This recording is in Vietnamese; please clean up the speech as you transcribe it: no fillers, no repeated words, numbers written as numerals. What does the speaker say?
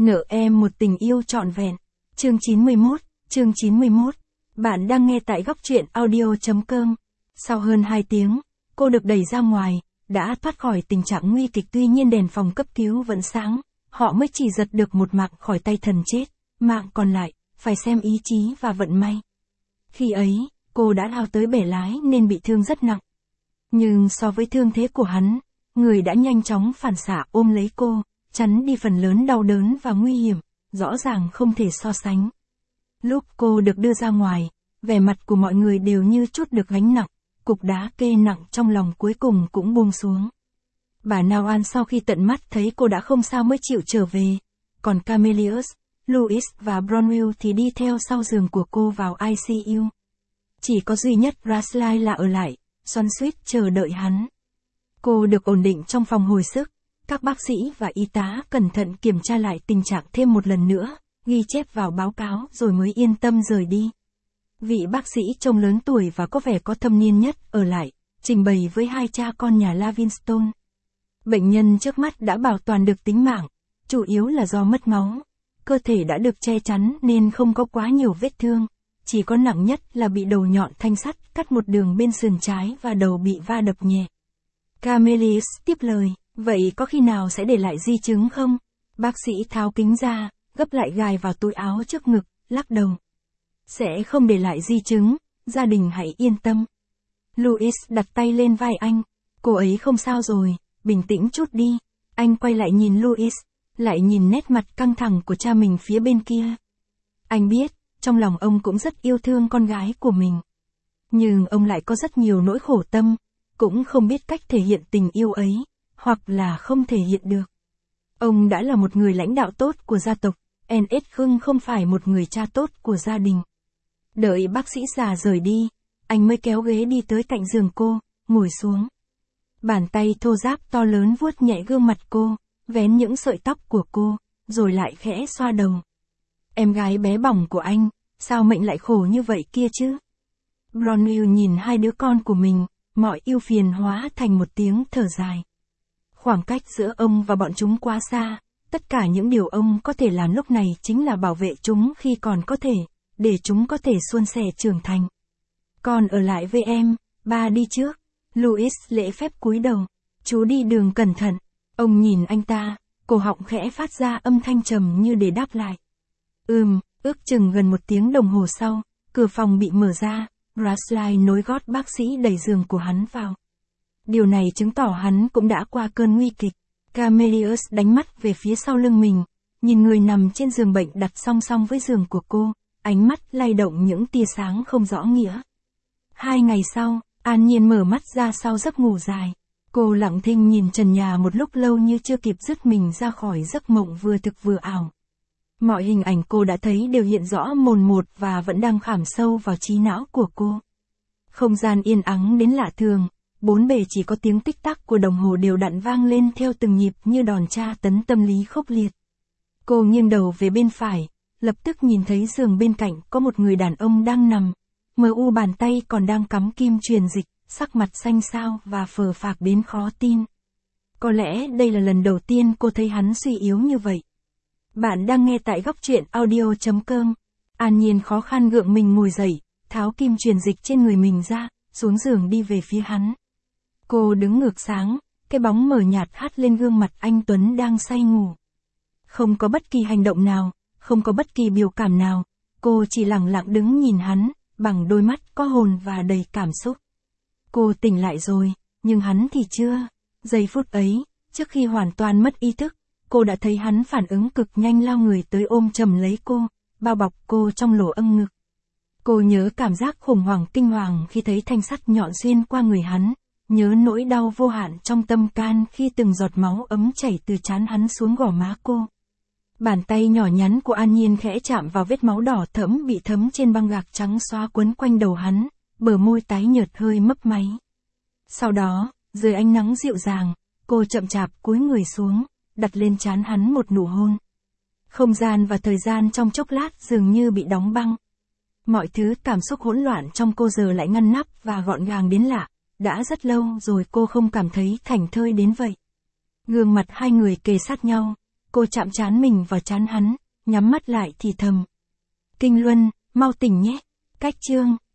Nợ em một tình yêu trọn vẹn. Chương 91. Bạn đang nghe tại góc truyện audio.com. Sau hơn 2 tiếng, cô được đẩy ra ngoài, đã thoát khỏi tình trạng nguy kịch, tuy nhiên đèn phòng cấp cứu vẫn sáng, họ mới chỉ giật được một mạng khỏi tay thần chết, mạng còn lại, phải xem ý chí và vận may. Khi ấy, cô đã lao tới bẻ lái nên bị thương rất nặng. Nhưng so với thương thế của hắn, người đã nhanh chóng phản xạ ôm lấy cô, chắn đi phần lớn đau đớn và nguy hiểm, rõ ràng không thể so sánh. Lúc cô được đưa ra ngoài, vẻ mặt của mọi người đều như trút được gánh nặng, cục đá kê nặng trong lòng cuối cùng cũng buông xuống. Bà Noan sau khi tận mắt thấy cô đã không sao mới chịu trở về, còn Camillus, Louis và Bronwyn thì đi theo sau giường của cô vào ICU. Chỉ có duy nhất Rasley là ở lại, xoắn xuýt chờ đợi hắn. Cô được ổn định trong phòng hồi sức, các bác sĩ và y tá cẩn thận kiểm tra lại tình trạng thêm một lần nữa, ghi chép vào báo cáo rồi mới yên tâm rời đi. Vị bác sĩ trông lớn tuổi và có vẻ có thâm niên nhất ở lại, trình bày với hai cha con nhà Livingstone. Bệnh nhân trước mắt đã bảo toàn được tính mạng, chủ yếu là do mất máu. Cơ thể đã được che chắn nên không có quá nhiều vết thương, chỉ có nặng nhất là bị đầu nhọn thanh sắt cắt một đường bên sườn trái và đầu bị va đập nhẹ. Camillus tiếp lời, vậy có khi nào sẽ để lại di chứng không? Bác sĩ tháo kính ra, gấp lại gài vào túi áo trước ngực, lắc đầu. Sẽ không để lại di chứng, gia đình hãy yên tâm. Louis đặt tay lên vai anh, cô ấy không sao rồi, bình tĩnh chút đi. Anh quay lại nhìn Louis, lại nhìn nét mặt căng thẳng của cha mình phía bên kia. Anh biết, trong lòng ông cũng rất yêu thương con gái của mình. Nhưng ông lại có rất nhiều nỗi khổ tâm, cũng không biết cách thể hiện tình yêu ấy, hoặc là không thể hiện được. Ông đã là một người lãnh đạo tốt của gia tộc, N.S. Khương không phải một người cha tốt của gia đình. Đợi bác sĩ già rời đi, anh mới kéo ghế đi tới cạnh giường cô, ngồi xuống. Bàn tay thô ráp to lớn vuốt nhẹ gương mặt cô, vén những sợi tóc của cô, rồi lại khẽ xoa đầu. Em gái bé bỏng của anh, sao mệnh lại khổ như vậy kia chứ? Bronwyn nhìn hai đứa con của mình, mọi ưu phiền hóa thành một tiếng thở dài. Khoảng cách giữa ông và bọn chúng quá xa, tất cả những điều ông có thể làm lúc này chính là bảo vệ chúng khi còn có thể, để chúng có thể suôn sẻ trưởng thành. Con ở lại với em, ba đi trước. Louis lễ phép cúi đầu, chú đi đường cẩn thận. Ông nhìn anh ta, cổ họng khẽ phát ra âm thanh trầm như để đáp lại. Ước chừng gần 1 tiếng đồng hồ sau, cửa phòng bị mở ra, Rasley nối gót bác sĩ đẩy giường của hắn vào. Điều này chứng tỏ hắn cũng đã qua cơn nguy kịch. Camillus đánh mắt về phía sau lưng mình, nhìn người nằm trên giường bệnh đặt song song với giường của cô, ánh mắt lay động những tia sáng không rõ nghĩa. 2 ngày sau, An Nhiên mở mắt ra sau giấc ngủ dài. Cô lặng thinh nhìn trần nhà một lúc lâu như chưa kịp dứt mình ra khỏi giấc mộng vừa thực vừa ảo. Mọi hình ảnh cô đã thấy đều hiện rõ mồn một và vẫn đang khảm sâu vào trí não của cô. Không gian yên ắng đến lạ thường, bốn bề chỉ có tiếng tích tắc của đồng hồ đều đặn vang lên theo từng nhịp như đòn tra tấn tâm lý khốc liệt. Cô nghiêng đầu về bên phải, lập tức nhìn thấy giường bên cạnh có một người đàn ông đang nằm. MU bàn tay còn đang cắm kim truyền dịch, sắc mặt xanh xao và phờ phạc đến khó tin. Có lẽ đây là lần đầu tiên cô thấy hắn suy yếu như vậy. Bạn đang nghe tại góc truyện audio.com. An Nhiên khó khăn gượng mình ngồi dậy, tháo kim truyền dịch trên người mình ra, xuống giường đi về phía hắn. Cô đứng ngược sáng, cái bóng mờ nhạt hắt lên gương mặt anh Tuấn đang say ngủ. Không có bất kỳ hành động nào, không có bất kỳ biểu cảm nào, cô chỉ lặng lặng đứng nhìn hắn, bằng đôi mắt có hồn và đầy cảm xúc. Cô tỉnh lại rồi, nhưng hắn thì chưa. Giây phút ấy, trước khi hoàn toàn mất ý thức, cô đã thấy hắn phản ứng cực nhanh lao người tới ôm chầm lấy cô, bao bọc cô trong lỗ âng ngực. Cô nhớ cảm giác khủng hoảng kinh hoàng khi thấy thanh sắt nhọn xuyên qua người hắn, nhớ nỗi đau vô hạn trong tâm can khi từng giọt máu ấm chảy từ trán hắn xuống gò má cô. Bàn tay nhỏ nhắn của An Nhiên khẽ chạm vào vết máu đỏ thẫm bị thấm trên băng gạc trắng xóa quấn quanh đầu hắn, bờ môi tái nhợt hơi mấp máy. Sau đó, dưới ánh nắng dịu dàng, cô chậm chạp cúi người xuống, đặt lên trán hắn một nụ hôn. Không gian và thời gian trong chốc lát dường như bị đóng băng. Mọi thứ cảm xúc hỗn loạn trong cô giờ lại ngăn nắp và gọn gàng đến lạ, đã rất lâu rồi cô không cảm thấy thảnh thơi đến vậy. Gương mặt hai người kề sát nhau, Cô chạm trán mình vào trán hắn, nhắm mắt lại thì thầm. Kinh Luân, mau tỉnh nhé. Cách chương